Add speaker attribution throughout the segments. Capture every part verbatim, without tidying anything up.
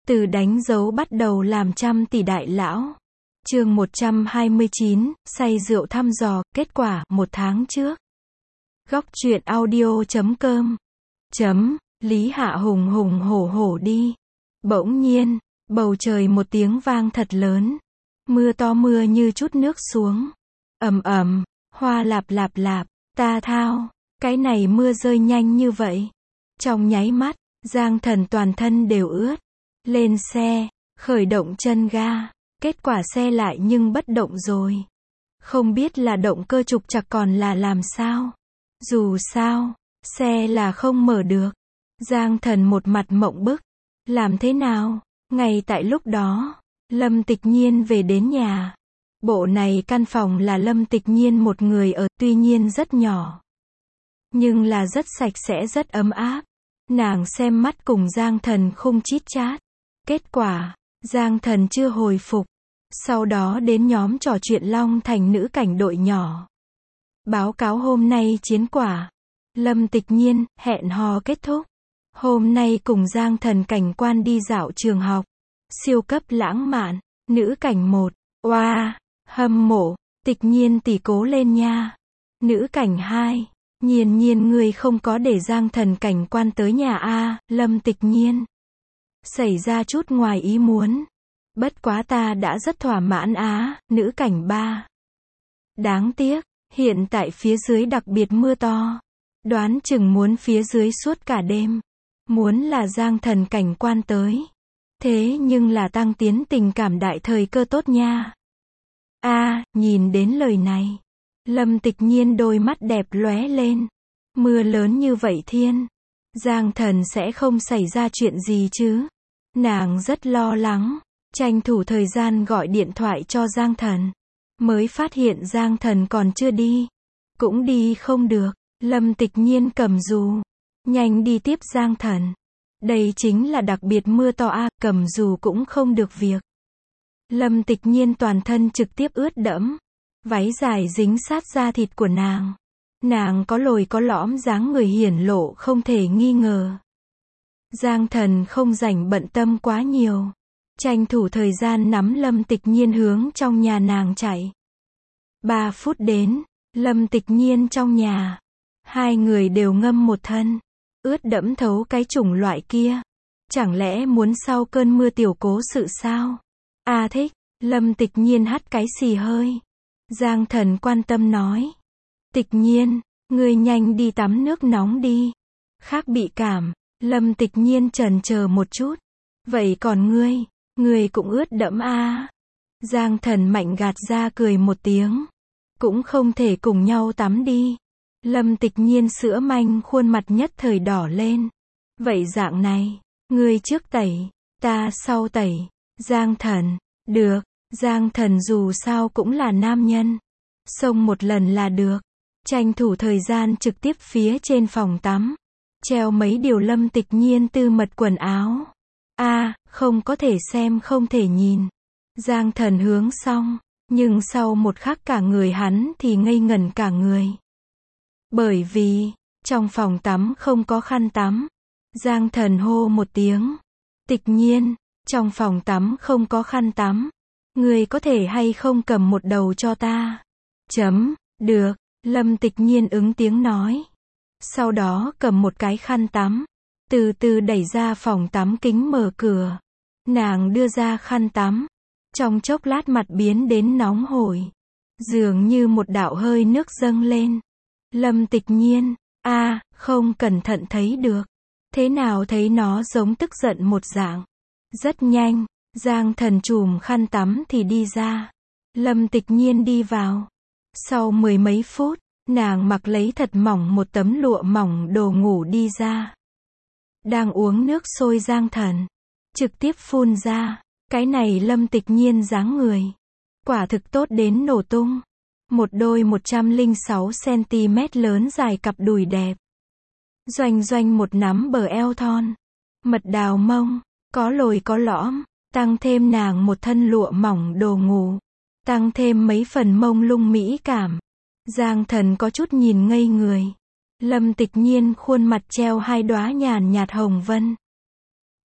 Speaker 1: Từ đánh dấu bắt đầu làm trăm tỷ đại lão. Chương một trăm hai mươi chín, say rượu thăm dò, kết quả, một tháng trước. Góc truyện audio chấm com. Chấm, Lý Hạ hùng hùng hổ hổ đi. Bỗng nhiên, bầu trời một tiếng vang thật lớn. Mưa to mưa như chút nước xuống. Ầm ầm, hoa lạp lạp lạp, ta thao, cái này mưa rơi nhanh như vậy. Trong nháy mắt, Giang Thần toàn thân đều ướt. Lên xe, khởi động chân ga, kết quả xe lại nhưng bất động rồi. Không biết là động cơ trục trặc còn là làm sao. Dù sao, xe là không mở được. Giang Thần một mặt mộng bức. Làm thế nào? Ngay tại lúc đó, Lâm Tịch Nhiên về đến nhà. Bộ này căn phòng là Lâm Tịch Nhiên một người ở, tuy nhiên rất nhỏ. Nhưng là rất sạch sẽ rất ấm áp. Nàng xem mắt cùng Giang Thần không chít chát. Kết quả, Giang Thần chưa hồi phục. Sau đó đến nhóm trò chuyện Long Thành nữ cảnh đội nhỏ. Báo cáo hôm nay chiến quả. Lâm Tịch Nhiên, hẹn hò kết thúc. Hôm nay cùng Giang Thần cảnh quan đi dạo trường học. Siêu cấp lãng mạn. Nữ cảnh một. Oa, wow, hâm mộ. Tịch Nhiên tỷ cố lên nha. Nữ cảnh hai. Nhiên nhiên người không có để Giang Thần cảnh quan tới nhà a. Lâm Tịch Nhiên. Xảy ra chút ngoài ý muốn. Bất quá ta đã rất thỏa mãn á. Nữ cảnh ba. Đáng tiếc, hiện tại phía dưới đặc biệt mưa to. Đoán chừng muốn phía dưới suốt cả đêm. Muốn là Giang Thần cảnh quan tới. Thế nhưng là tăng tiến tình cảm đại thời cơ tốt nha. A, à, nhìn đến lời này. Lâm Tịch Nhiên đôi mắt đẹp lóe lên. Mưa lớn như vậy thiên. Giang Thần sẽ không xảy ra chuyện gì chứ. Nàng rất lo lắng. Tranh thủ thời gian gọi điện thoại cho Giang Thần. Mới phát hiện Giang Thần còn chưa đi. Cũng đi không được. Lâm Tịch Nhiên cầm dù. Nhanh đi tiếp Giang Thần. Đây chính là đặc biệt mưa to a, cầm dù cũng không được việc. Lâm Tịch Nhiên toàn thân trực tiếp ướt đẫm. Váy dài dính sát da thịt của nàng. Nàng có lồi có lõm dáng người hiển lộ không thể nghi ngờ. Giang Thần không rảnh bận tâm quá nhiều. Tranh thủ thời gian nắm Lâm Tịch Nhiên hướng trong nhà nàng chạy. Ba phút đến, Lâm Tịch Nhiên trong nhà. Hai người đều ngâm một thân. Ướt đẫm thấu cái chủng loại kia. Chẳng lẽ muốn sau cơn mưa tiểu cố sự sao? A à thích, Lâm Tịch Nhiên hắt cái xì hơi. Giang Thần quan tâm nói. Tịch Nhiên, ngươi nhanh đi tắm nước nóng đi. Khác bị cảm. Lâm Tịch Nhiên chần chờ một chút. Vậy còn ngươi, ngươi cũng ướt đẫm a. À. Giang Thần mạnh gạt ra cười một tiếng. Cũng không thể cùng nhau tắm đi. Lâm Tịch Nhiên sữa manh khuôn mặt nhất thời đỏ lên. Vậy dạng này, ngươi trước tẩy, ta sau tẩy. Giang Thần, được. Giang Thần dù sao cũng là nam nhân. Xông một lần là được. Tranh thủ thời gian trực tiếp phía trên phòng tắm. Treo mấy điều Lâm Tịch Nhiên tư mật quần áo. A, à, không có thể xem không thể nhìn. Giang Thần hướng xong. Nhưng sau một khắc cả người hắn thì ngây ngẩn cả người. Bởi vì, trong phòng tắm không có khăn tắm. Giang Thần hô một tiếng. Tịch Nhiên, trong phòng tắm không có khăn tắm. Người có thể hay không cầm một đầu cho ta? Chấm, được. Lâm Tịch Nhiên ứng tiếng nói. Sau đó cầm một cái khăn tắm. Từ từ đẩy ra phòng tắm kính mở cửa. Nàng đưa ra khăn tắm. Trong chốc lát mặt biến đến nóng hổi. Dường như một đạo hơi nước dâng lên. Lâm Tịch Nhiên, a, à, không cẩn thận thấy được. Thế nào thấy nó giống tức giận một dạng. Rất nhanh, Giang Thần chùm khăn tắm thì đi ra. Lâm Tịch Nhiên đi vào. Sau mười mấy phút, nàng mặc lấy thật mỏng một tấm lụa mỏng đồ ngủ đi ra. Đang uống nước sôi Giang Thần. Trực tiếp phun ra. Cái này Lâm Tịch Nhiên dáng người. Quả thực tốt đến nổ tung. Một đôi một trăm lẻ sáu xăng-ti-mét lớn dài cặp đùi đẹp. Doanh doanh một nắm bờ eo thon. Mật đào mông. Có lồi có lõm. Tăng thêm nàng một thân lụa mỏng đồ ngủ. Tăng thêm mấy phần mông lung mỹ cảm. Giang Thần có chút nhìn ngây người. Lâm Tịch Nhiên khuôn mặt treo hai đóa nhàn nhạt hồng vân.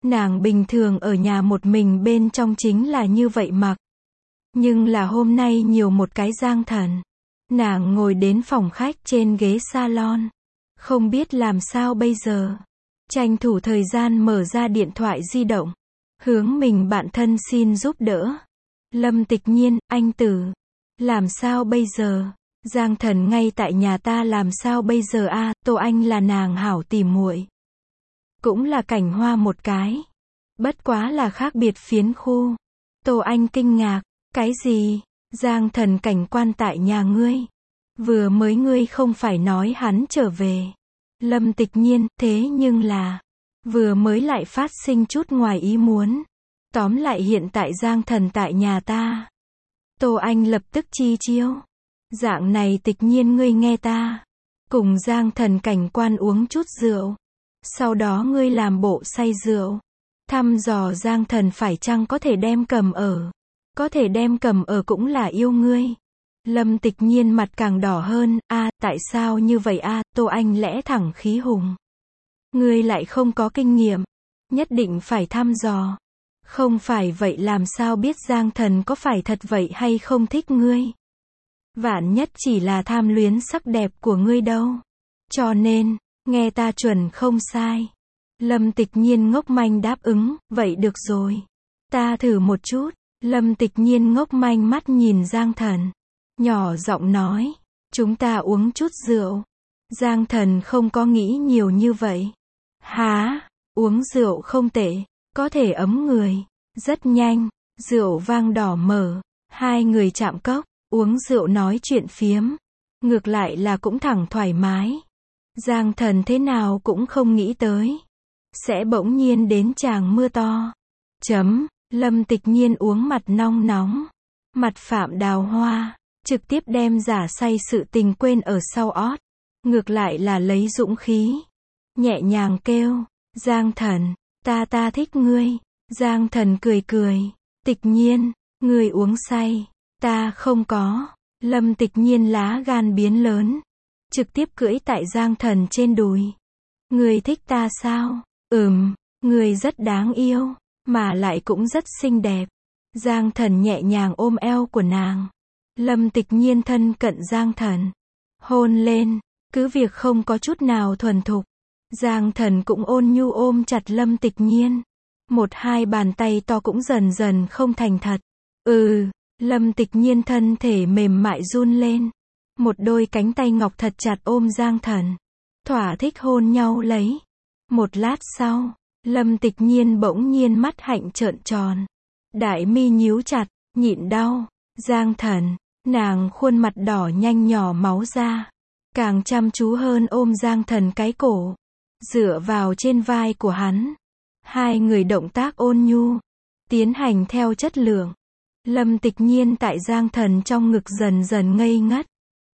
Speaker 1: Nàng bình thường ở nhà một mình bên trong chính là như vậy mặc. Nhưng là hôm nay nhiều một cái Giang Thần. Nàng ngồi đến phòng khách trên ghế salon. Không biết làm sao bây giờ. Tranh thủ thời gian mở ra điện thoại di động. Hướng mình bạn thân xin giúp đỡ. Lâm Tịch Nhiên, anh Tử. Làm sao bây giờ? Giang Thần ngay tại nhà ta làm sao bây giờ a? À, Tô Anh là nàng hảo tỉ muội. Cũng là Cảnh Hoa một cái. Bất quá là khác biệt phiến khu. Tô Anh kinh ngạc. Cái gì? Giang Thần cảnh quan tại nhà ngươi. Vừa mới ngươi không phải nói hắn trở về. Lâm Tịch Nhiên, thế nhưng là. Vừa mới lại phát sinh chút ngoài ý muốn. Tóm lại hiện tại Giang Thần tại nhà ta. Tô Anh lập tức chi chiêu. Dạng này Tịch Nhiên ngươi nghe ta. Cùng Giang Thần cảnh quan uống chút rượu. Sau đó ngươi làm bộ say rượu. Thăm dò Giang Thần phải chăng có thể đem cầm ở. Có thể đem cầm ở cũng là yêu ngươi. Lâm Tịch Nhiên mặt càng đỏ hơn. A, à, tại sao như vậy a? À, Tô Anh lẽ thẳng khí hùng. Ngươi lại không có kinh nghiệm. Nhất định phải thăm dò. Không phải vậy làm sao biết Giang Thần có phải thật vậy hay không thích ngươi. Vạn nhất chỉ là tham luyến sắc đẹp của ngươi đâu. Cho nên, nghe ta chuẩn không sai. Lâm Tịch Nhiên ngốc manh đáp ứng, vậy được rồi. Ta thử một chút. Lâm Tịch Nhiên ngốc manh mắt nhìn Giang Thần. Nhỏ giọng nói, chúng ta uống chút rượu. Giang Thần không có nghĩ nhiều như vậy. Há, uống rượu không tệ, có thể ấm người. Rất nhanh, rượu vang đỏ mở. Hai người chạm cốc, uống rượu nói chuyện phiếm. Ngược lại là cũng thẳng thoải mái. Giang Thần thế nào cũng không nghĩ tới. Sẽ bỗng nhiên đến tràng mưa to. Chấm. Lâm Tịch Nhiên uống mặt nong nóng. Mặt phạm đào hoa. Trực tiếp đem giả say sự tình quên ở sau ót. Ngược lại là lấy dũng khí. Nhẹ nhàng kêu. Giang Thần, ta ta thích ngươi. Giang Thần cười cười. Tịch Nhiên, ngươi uống say. Ta không có. Lâm Tịch Nhiên lá gan biến lớn. Trực tiếp cưỡi tại Giang Thần trên đùi. Ngươi thích ta sao? Ừm, ngươi rất đáng yêu. Mà lại cũng rất xinh đẹp. Giang Thần nhẹ nhàng ôm eo của nàng. Lâm Tịch Nhiên thân cận Giang Thần. Hôn lên. Cứ việc không có chút nào thuần thục. Giang Thần cũng ôn nhu ôm chặt Lâm Tịch Nhiên. Một hai bàn tay to cũng dần dần không thành thật. Ừ. Lâm Tịch Nhiên thân thể mềm mại run lên. Một đôi cánh tay ngọc thật chặt ôm Giang Thần. Thỏa thích hôn nhau lấy. Một lát sau. Lâm Tịch Nhiên bỗng nhiên mắt hạnh trợn tròn. Đại mi nhíu chặt, nhịn đau. Giang Thần, nàng khuôn mặt đỏ nhanh nhỏ máu ra. Càng chăm chú hơn ôm Giang Thần cái cổ. Dựa vào trên vai của hắn. Hai người động tác ôn nhu. Tiến hành theo chất lượng. Lâm Tịch Nhiên tại Giang Thần trong ngực dần dần ngây ngất.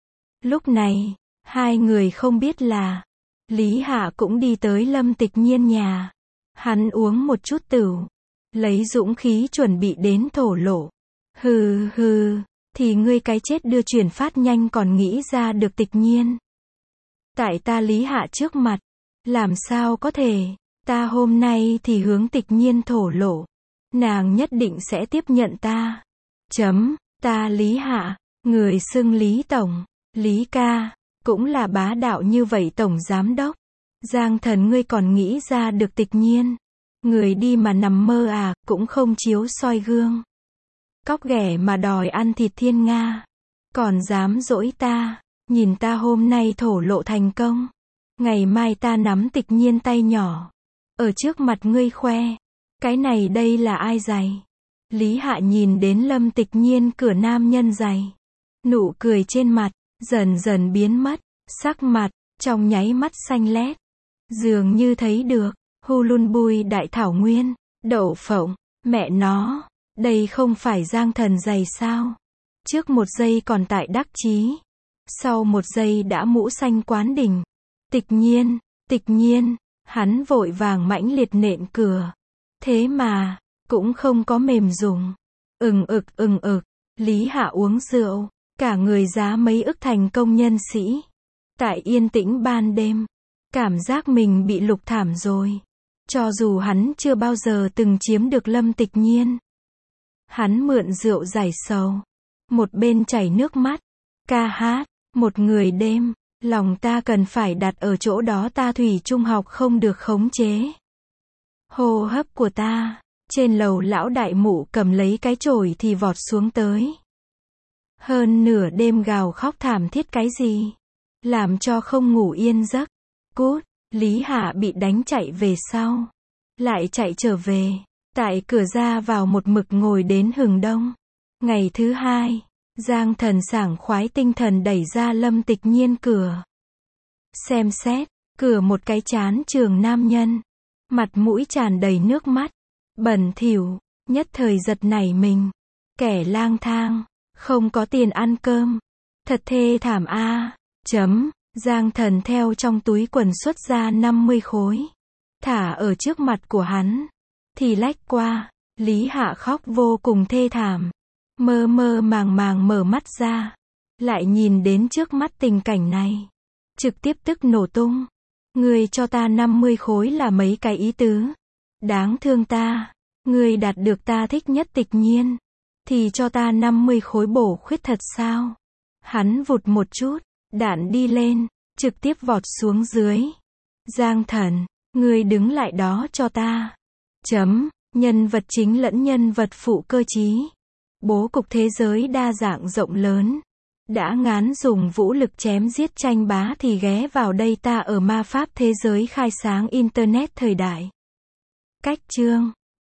Speaker 1: Lúc này, hai người không biết là. Lý Hạ cũng đi tới Lâm Tịch Nhiên nhà. Hắn uống một chút tửu. Lấy dũng khí chuẩn bị đến thổ lộ. Hừ hừ, thì ngươi cái chết đưa chuyển phát nhanh còn nghĩ ra được Tịch Nhiên. Tại ta Lý Hạ trước mặt. Làm sao có thể, ta hôm nay thì hướng Tịch Nhiên thổ lộ. Nàng nhất định sẽ tiếp nhận ta. Chấm, ta Lý Hạ, người xưng Lý Tổng, Lý ca, cũng là bá đạo như vậy Tổng Giám Đốc. Giang Thần ngươi còn nghĩ ra được Tịch Nhiên. Người đi mà nằm mơ à, cũng không chiếu soi gương. Cóc ghẻ mà đòi ăn thịt thiên nga. Còn dám dỗi ta, nhìn ta hôm nay thổ lộ thành công. Ngày mai ta nắm Tịch Nhiên tay nhỏ. Ở trước mặt ngươi khoe. Cái này đây là ai giày? Lý Hạ nhìn đến Lâm Tịch Nhiên cửa nam nhân giày. Nụ cười trên mặt, dần dần biến mất. Sắc mặt, trong nháy mắt xanh lét. Dường như thấy được. Hulun bui đại thảo nguyên. Đậu phộng. Mẹ nó. Đây không phải Giang Thần giày sao? Trước một giây còn tại đắc chí. Sau một giây đã mũ xanh quán đỉnh. Tịch Nhiên. Tịch Nhiên. Hắn vội vàng mãnh liệt nện cửa. Thế mà, cũng không có mềm dùng. Ừng ực ừng ực. Lý Hạ uống rượu. Cả người giá mấy ức thành công nhân sĩ. Tại yên tĩnh ban đêm. Cảm giác mình bị lục thảm rồi. Cho dù hắn chưa bao giờ từng chiếm được Lâm Tịch Nhiên. Hắn mượn rượu giải sầu. Một bên chảy nước mắt. Ca hát. Một người đêm. Lòng ta cần phải đặt ở chỗ đó, ta thủy chung học không được khống chế. Hô hấp của ta. Trên lầu lão đại mụ cầm lấy cái chổi thì vọt xuống tới. Hơn nửa đêm gào khóc thảm thiết cái gì? Làm cho không ngủ yên giấc. Cút. Lý Hạ bị đánh chạy về sau. Lại chạy trở về. Tại cửa ra vào một mực ngồi đến hừng đông. Ngày thứ hai. Giang Thần sảng khoái tinh thần đẩy ra Lâm Tịch Nhiên cửa. Xem xét. Cửa một cái chán trường nam nhân. Mặt mũi tràn đầy nước mắt. Bẩn thỉu. Nhất thời giật nảy mình. Kẻ lang thang. Không có tiền ăn cơm. Thật thê thảm a. Chấm. Giang Thần theo trong túi quần xuất ra năm mươi khối. Thả ở trước mặt của hắn. Thì lách qua. Lý Hạ khóc vô cùng thê thảm. Mơ mơ màng màng mở mắt ra. Lại nhìn đến trước mắt tình cảnh này. Trực tiếp tức nổ tung. Ngươi cho ta năm mươi khối là mấy cái ý tứ? Đáng thương ta. Ngươi đạt được ta thích nhất Tịch Nhiên. Thì cho ta năm mươi khối bổ khuyết thật sao? Hắn vụt một chút. Đạn đi lên. Trực tiếp vọt xuống dưới. Giang Thần. Ngươi đứng lại đó cho ta. Chấm. Nhân vật chính lẫn nhân vật phụ cơ trí. Bố cục thế giới đa dạng rộng lớn. Đã ngán dùng vũ lực chém giết tranh bá thì ghé vào đây, ta ở ma pháp thế giới khai sáng Internet thời đại. Cách chương.